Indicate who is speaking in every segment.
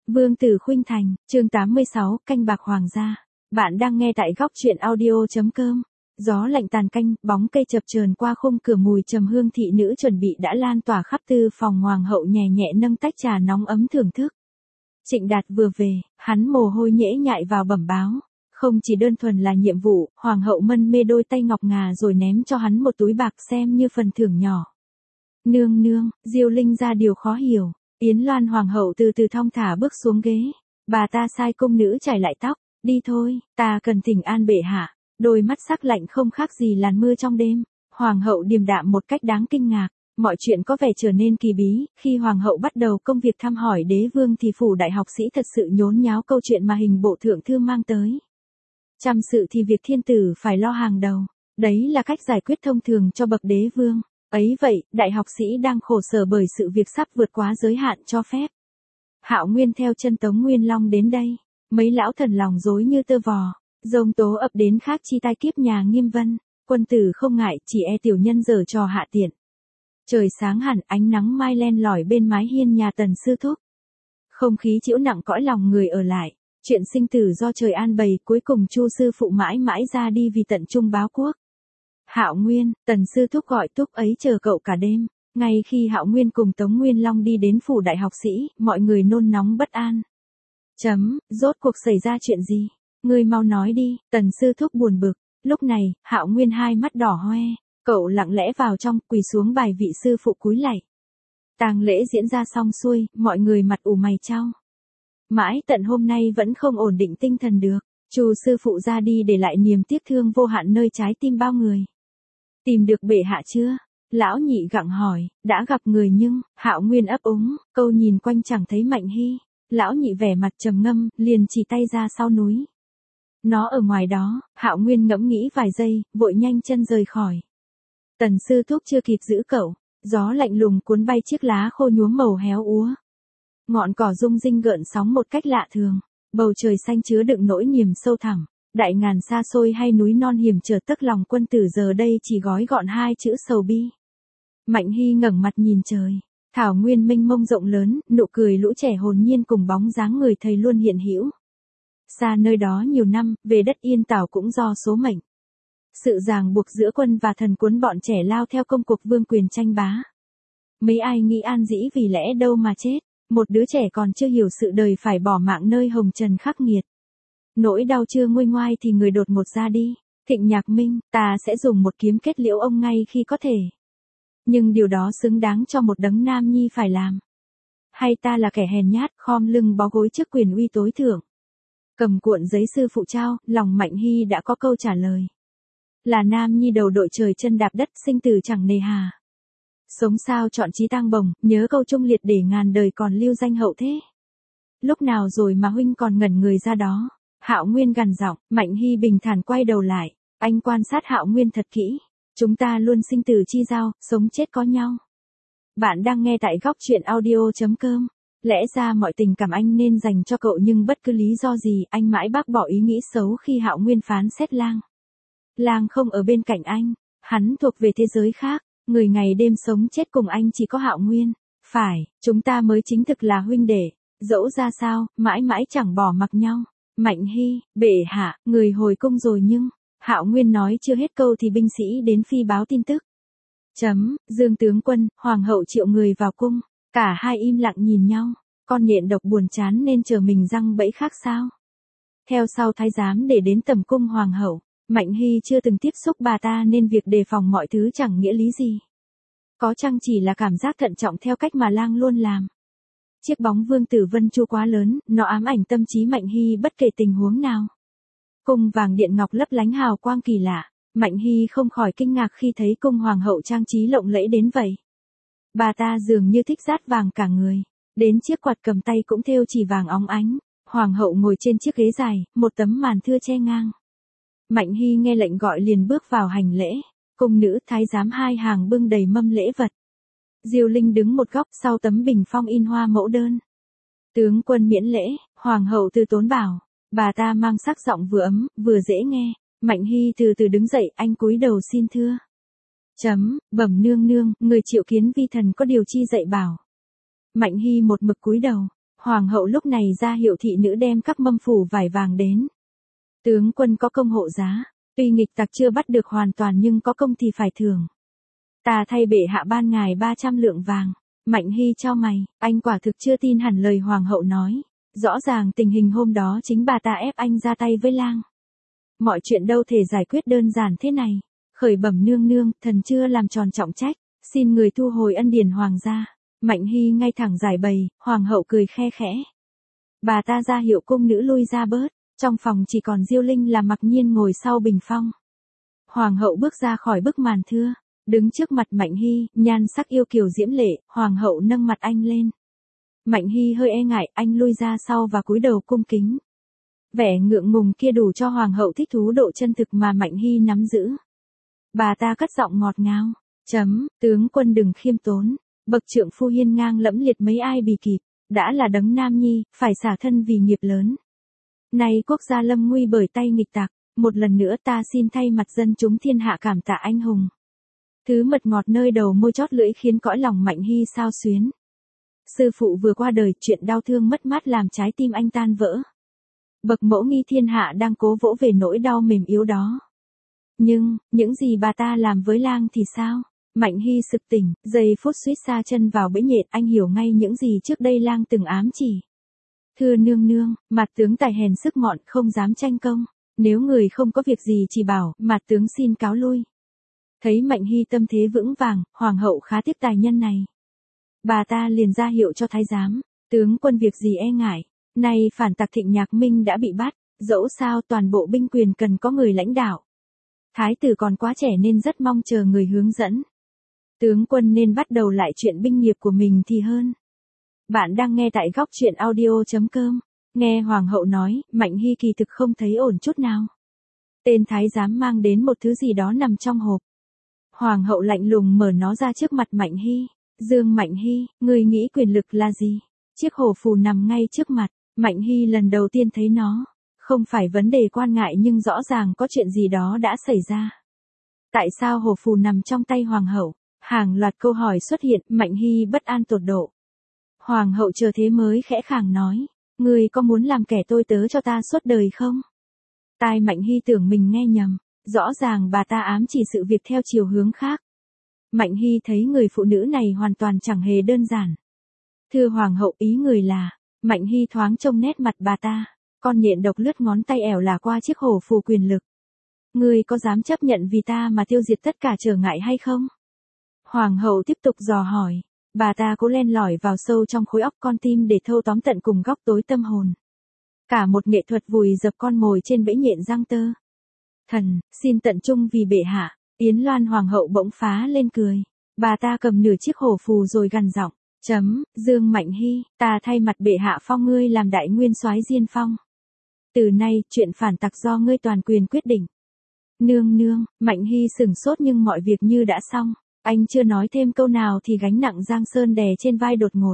Speaker 1: Vương tử khuynh thành, chương 86, canh bạc hoàng gia. Bạn đang nghe tại góc truyện audio.com. Gió lạnh tàn canh, bóng cây chập chờn qua khung cửa, mùi trầm hương thị nữ chuẩn bị đã lan tỏa khắp tư phòng. Hoàng hậu nhẹ nhẹ nâng tách trà nóng ấm thưởng thức. Trịnh Đạt vừa về, hắn mồ hôi nhễ nhại vào bẩm báo. Không chỉ đơn thuần là nhiệm vụ, hoàng hậu mân mê đôi tay ngọc ngà rồi ném cho hắn một túi bạc xem như phần thưởng nhỏ. Nương nương, Diêu Linh ra điều khó hiểu. Yến Loan hoàng hậu từ từ thong thả bước xuống ghế. Bà ta sai cung nữ chải lại tóc. Đi thôi, ta cần thỉnh an bệ hạ. Đôi mắt sắc lạnh không khác gì làn mưa trong đêm. Hoàng hậu điềm đạm một cách đáng kinh ngạc. Mọi chuyện có vẻ trở nên kỳ bí. Khi hoàng hậu bắt đầu công việc thăm hỏi đế vương thì phủ đại học sĩ thật sự nhốn nháo câu chuyện mà hình bộ thượng thư mang tới. Chăm sự thì việc thiên tử phải lo hàng đầu. Đấy là cách giải quyết thông thường cho bậc đế vương. Ấy vậy, đại học sĩ đang khổ sở bởi sự việc sắp vượt quá giới hạn cho phép. Hạo Nguyên theo chân Tống Nguyên Long đến đây. Mấy lão thần lòng rối như tơ vò. Dông tố ập đến khác chi tai kiếp nhà Nghiêm Vân. Quân tử không ngại, chỉ e tiểu nhân giở trò hạ tiện. Trời sáng hẳn, ánh nắng mai len lỏi bên mái hiên nhà Tần sư thúc. Không khí chịu nặng cõi lòng người ở lại. Chuyện sinh tử do trời an bày, cuối cùng Chu sư phụ mãi mãi ra đi vì tận trung báo quốc. Hạo Nguyên, Tần sư thúc gọi thúc ấy chờ cậu cả đêm. Ngay khi Hạo Nguyên cùng Tống Nguyên Long đi đến phủ đại học sĩ, mọi người nôn nóng bất an. Rốt cuộc xảy ra chuyện gì? Ngươi mau nói đi, Tần sư thúc buồn bực. Lúc này, Hạo Nguyên hai mắt đỏ hoe, cậu lặng lẽ vào trong, quỳ xuống bài vị sư phụ cúi lạy. Tang lễ diễn ra xong xuôi, mọi người mặt ủ mày chau. Mãi tận hôm nay vẫn không ổn định tinh thần được. Chu sư phụ ra đi để lại niềm tiếc thương vô hạn nơi trái tim bao người. Tìm được bệ hạ chưa? Lão nhị gặng hỏi. Đã gặp người nhưng, Hạo Nguyên ấp úng, câu nhìn quanh chẳng thấy Mạnh Hy. Lão nhị vẻ mặt trầm ngâm, liền chỉ tay ra sau núi. Nó ở ngoài đó. Hạo Nguyên ngẫm nghĩ vài giây, vội nhanh chân rời khỏi. Tần sư thúc chưa kịp giữ cậu. Gió lạnh lùng cuốn bay chiếc lá khô nhuốm màu héo úa. Ngọn cỏ rung rinh gợn sóng một cách lạ thường. Bầu trời xanh chứa đựng nỗi niềm sâu thẳm. Đại ngàn xa xôi hay núi non hiểm trở, tấc lòng quân tử giờ đây chỉ gói gọn hai chữ sầu bi. Mạnh Hy ngẩng mặt nhìn trời. Thảo nguyên mênh mông rộng lớn, nụ cười lũ trẻ hồn nhiên cùng bóng dáng người thầy luôn hiện hữu. Xa nơi đó nhiều năm, về đất yên tảo cũng do số mệnh. Sự ràng buộc giữa quân và thần cuốn bọn trẻ lao theo công cuộc vương quyền tranh bá. Mấy ai nghĩ an dĩ vì lẽ đâu mà chết. Một đứa trẻ còn chưa hiểu sự đời phải bỏ mạng nơi hồng trần khắc nghiệt. Nỗi đau chưa nguôi ngoai thì người đột ngột ra đi. Thịnh Nhạc Minh, ta sẽ dùng một kiếm kết liễu ông ngay khi có thể. Nhưng điều đó xứng đáng cho một đấng nam nhi phải làm. Hay ta là kẻ hèn nhát, khom lưng bó gối trước quyền uy tối thượng. Cầm cuộn giấy sư phụ trao, lòng Mạnh Hy đã có câu trả lời. Là nam nhi đầu đội trời chân đạp đất, sinh tử chẳng nề hà. Sống sao chọn chí tang bồng, nhớ câu trung liệt để ngàn đời còn lưu danh hậu thế. Lúc nào rồi mà huynh còn ngẩn người ra đó? Hạo Nguyên gằn giọng. Mạnh Hy bình thản quay đầu lại. Anh quan sát Hạo Nguyên thật kỹ. Chúng ta luôn sinh tử chi giao, sống chết có nhau. Bạn đang nghe tại góc truyện audio.com. Lẽ ra mọi tình cảm anh nên dành cho cậu, nhưng bất cứ lý do gì anh mãi bác bỏ ý nghĩ xấu khi Hạo Nguyên phán xét Lang. Lang không ở bên cạnh anh. Hắn thuộc về thế giới khác. Người ngày đêm sống chết cùng anh chỉ có Hạo Nguyên. Phải, chúng ta mới chính thực là huynh đệ. Dẫu ra sao, mãi mãi chẳng bỏ mặc nhau. Mạnh Hy, bệ hạ, người hồi cung rồi nhưng. Hạo Nguyên nói chưa hết câu thì binh sĩ đến phi báo tin tức. Dương tướng quân, hoàng hậu triệu người vào cung. Cả hai im lặng nhìn nhau. Con nhện độc buồn chán nên chờ mình răng bẫy khác sao? Theo sau thái giám để đến tầm cung hoàng hậu. Mạnh Hy chưa từng tiếp xúc bà ta nên việc đề phòng mọi thứ chẳng nghĩa lý gì. Có chăng chỉ là cảm giác thận trọng theo cách mà Lang luôn làm. Chiếc bóng Vương tử Vân Chu quá lớn, nó ám ảnh tâm trí Mạnh Hy bất kể tình huống nào. Cung vàng điện ngọc lấp lánh hào quang kỳ lạ. Mạnh Hy không khỏi kinh ngạc khi thấy cung hoàng hậu trang trí lộng lẫy đến vậy. Bà ta dường như thích dát vàng cả người. Đến chiếc quạt cầm tay cũng thêu chỉ vàng óng ánh. Hoàng hậu ngồi trên chiếc ghế dài, một tấm màn thưa che ngang. Mạnh Hy nghe lệnh gọi liền bước vào hành lễ. Cung nữ thái giám hai hàng bưng đầy mâm lễ vật. Diêu Linh đứng một góc sau tấm bình phong in hoa mẫu đơn. Tướng quân miễn lễ, hoàng hậu từ tốn bảo. Bà ta mang sắc giọng vừa ấm, vừa dễ nghe. Mạnh Hy từ từ đứng dậy, anh cúi đầu xin thưa. Bẩm nương nương, người triệu kiến vi thần có điều chi dạy bảo. Mạnh Hy một mực cúi đầu. Hoàng hậu lúc này ra hiệu thị nữ đem các mâm phủ vải vàng đến. Tướng quân có công hộ giá, tuy nghịch tặc chưa bắt được hoàn toàn nhưng có công thì phải thưởng. Ta thay bệ hạ ban ngài 300 lượng vàng. Mạnh Hy chau mày, anh quả thực chưa tin hẳn lời hoàng hậu nói. Rõ ràng tình hình hôm đó chính bà ta ép anh ra tay với lang. Mọi chuyện đâu thể giải quyết đơn giản thế này. Khởi bẩm nương nương, thần chưa làm tròn trọng trách, xin người thu hồi ân điển hoàng gia. Mạnh Hy ngay thẳng giải bày, hoàng hậu cười khe khẽ. Bà ta ra hiệu cung nữ lui ra bớt, trong phòng chỉ còn Diêu Linh là mặc nhiên ngồi sau bình phong. Hoàng hậu bước ra khỏi bức màn thưa, đứng trước mặt Mạnh Hy, nhan sắc yêu kiều diễm lệ, hoàng hậu nâng mặt anh lên. Mạnh Hy hơi e ngại, anh lui ra sau và cúi đầu cung kính. Vẻ ngượng ngùng kia đủ cho hoàng hậu thích thú độ chân thực mà Mạnh Hy nắm giữ. Bà ta cất giọng ngọt ngào, tướng quân đừng khiêm tốn, bậc trượng phu hiên ngang lẫm liệt mấy ai bì kịp, đã là đấng nam nhi, phải xả thân vì nghiệp lớn. Nay quốc gia lâm nguy bởi tay nghịch tặc, một lần nữa ta xin thay mặt dân chúng thiên hạ cảm tạ anh hùng. Thứ mật ngọt nơi đầu môi chót lưỡi khiến cõi lòng Mạnh Hy xao xuyến. Sư phụ vừa qua đời, chuyện đau thương mất mát làm trái tim anh tan vỡ. Bậc mẫu nghi thiên hạ đang cố vỗ về nỗi đau mềm yếu đó. Nhưng, những gì bà ta làm với lang thì sao? Mạnh Hy sực tỉnh, giây phút suýt sa chân vào bẫy nhện, anh hiểu ngay những gì trước đây lang từng ám chỉ. Thưa nương nương, mặt tướng tài hèn sức mọn không dám tranh công. Nếu người không có việc gì chỉ bảo, mặt tướng xin cáo lui. Thấy Mạnh Hy tâm thế vững vàng, hoàng hậu khá tiếc tài nhân này. Bà ta liền ra hiệu cho thái giám, tướng quân việc gì e ngại, nay phản tặc Thịnh Nhạc Minh đã bị bắt, dẫu sao toàn bộ binh quyền cần có người lãnh đạo. Thái tử còn quá trẻ nên rất mong chờ người hướng dẫn. Tướng quân nên bắt đầu lại chuyện binh nghiệp của mình thì hơn. Bạn đang nghe tại góc truyện audio.com. Nghe hoàng hậu nói, Mạnh Hy kỳ thực không thấy ổn chút nào. Tên thái giám mang đến một thứ gì đó nằm trong hộp. Hoàng hậu lạnh lùng mở nó ra trước mặt Mạnh Hy. Dương Mạnh Hy, người nghĩ quyền lực là gì? Chiếc hổ phù nằm ngay trước mặt, Mạnh Hy lần đầu tiên thấy nó. Không phải vấn đề quan ngại nhưng rõ ràng có chuyện gì đó đã xảy ra. Tại sao hổ phù nằm trong tay hoàng hậu? Hàng loạt câu hỏi xuất hiện, Mạnh Hy bất an tột độ. Hoàng hậu chờ thế mới khẽ khàng nói, người có muốn làm kẻ tôi tớ cho ta suốt đời không? Tai Mạnh Hy tưởng mình nghe nhầm, rõ ràng bà ta ám chỉ sự việc theo chiều hướng khác. Mạnh Hy thấy người phụ nữ này hoàn toàn chẳng hề đơn giản. Thưa hoàng hậu, ý người là, Mạnh Hy thoáng trông nét mặt bà ta, con nhện độc lướt ngón tay ẻo là qua chiếc hổ phù quyền lực. Ngươi có dám chấp nhận vì ta mà tiêu diệt tất cả trở ngại hay không? Hoàng hậu tiếp tục dò hỏi, bà ta cố len lỏi vào sâu trong khối óc con tim để thâu tóm tận cùng góc tối tâm hồn. Cả một nghệ thuật vùi dập con mồi trên bẫy nhện giăng tơ. Thần, xin tận trung vì bệ hạ. Yến Loan hoàng hậu bỗng phá lên cười. Bà ta cầm nửa chiếc hổ phù rồi gằn giọng, Dương Mạnh Hy, ta thay mặt bệ hạ phong ngươi làm đại nguyên soái Diên Phong. Từ nay, chuyện phản tặc do ngươi toàn quyền quyết định. Nương nương, Mạnh Hy sửng sốt nhưng mọi việc như đã xong. Anh chưa nói thêm câu nào thì gánh nặng Giang Sơn đè trên vai đột ngột.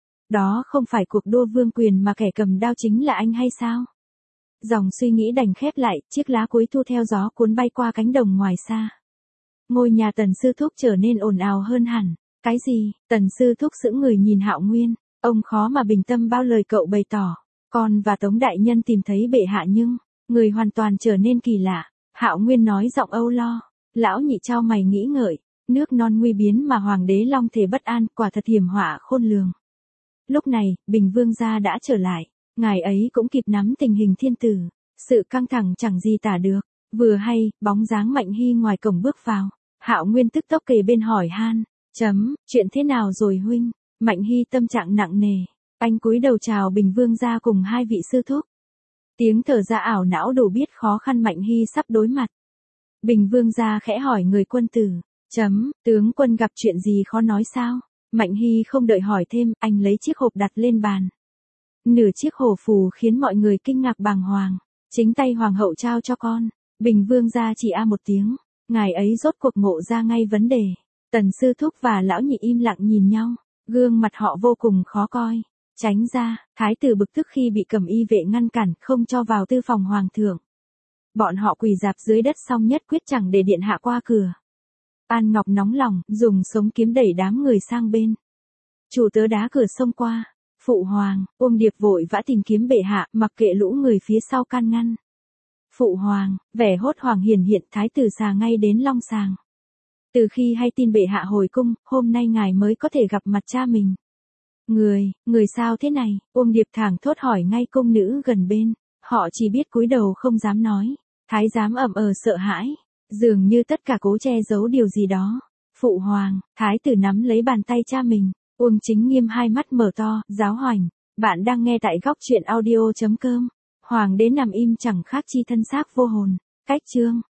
Speaker 1: Đó không phải cuộc đua vương quyền mà kẻ cầm đao chính là anh hay sao? Dòng suy nghĩ đành khép lại, chiếc lá cuối thu theo gió cuốn bay qua cánh đồng ngoài xa. Ngôi nhà Tần Sư Thúc trở nên ồn ào hơn hẳn. Cái gì? Tần Sư Thúc sững người nhìn Hạo Nguyên, ông khó mà bình tâm bao lời cậu bày tỏ. Con và Tống đại nhân tìm thấy bệ hạ nhưng, người hoàn toàn trở nên kỳ lạ. Hạo Nguyên nói giọng âu lo. Lão nhị chau mày nghĩ ngợi, nước non nguy biến mà hoàng đế long thể bất an, quả thật hiểm họa khôn lường. Lúc này, Bình Vương gia đã trở lại, ngài ấy cũng kịp nắm tình hình thiên tử, sự căng thẳng chẳng gì tả được. Vừa hay, bóng dáng Mạnh Hy ngoài cổng bước vào, Hạo Nguyên tức tốc kề bên hỏi han, chuyện thế nào rồi huynh? Mạnh Hy tâm trạng nặng nề, anh cúi đầu chào Bình Vương gia cùng hai vị sư thúc. Tiếng thở ra ảo não đủ biết khó khăn Mạnh Hy sắp đối mặt. Bình Vương gia khẽ hỏi người quân tử, tướng quân gặp chuyện gì khó nói sao? Mạnh Hy không đợi hỏi thêm, anh lấy chiếc hộp đặt lên bàn. Nửa chiếc hổ phù khiến mọi người kinh ngạc bàng hoàng. Chính tay hoàng hậu trao cho con. Bình Vương gia chỉ một tiếng. Ngài ấy rốt cuộc ngộ ra ngay vấn đề. Tần Sư Thúc và lão nhị im lặng nhìn nhau. Gương mặt họ vô cùng khó coi. Tránh ra, thái tử bực tức khi bị cẩm y vệ ngăn cản không cho vào tư phòng hoàng thượng. Bọn họ quỳ rạp dưới đất xong nhất quyết chẳng để điện hạ qua cửa. An Ngọc nóng lòng, dùng sống kiếm đẩy đám người sang bên. Chủ tớ đá cửa xông qua. Phụ hoàng, Uông Điệp vội vã tìm kiếm bệ hạ, mặc kệ lũ người phía sau can ngăn. Phụ hoàng, vẻ hốt hoảng hiển hiện, thái tử xà ngay đến long sàng. Từ khi hay tin bệ hạ hồi cung, hôm nay ngài mới có thể gặp mặt cha mình. Người sao thế này? Uông Điệp thảng thốt hỏi ngay cung nữ gần bên. Họ chỉ biết cúi đầu không dám nói. Thái giám ậm sợ hãi. Dường như tất cả cố che giấu điều gì đó. Phụ hoàng, thái tử nắm lấy bàn tay cha mình. Uông Chính Nghiêm hai mắt mở to, giáo hoành. Bạn đang nghe tại góc truyện audio.com. Hoàng đế nằm im chẳng khác chi thân xác vô hồn. Cách chương.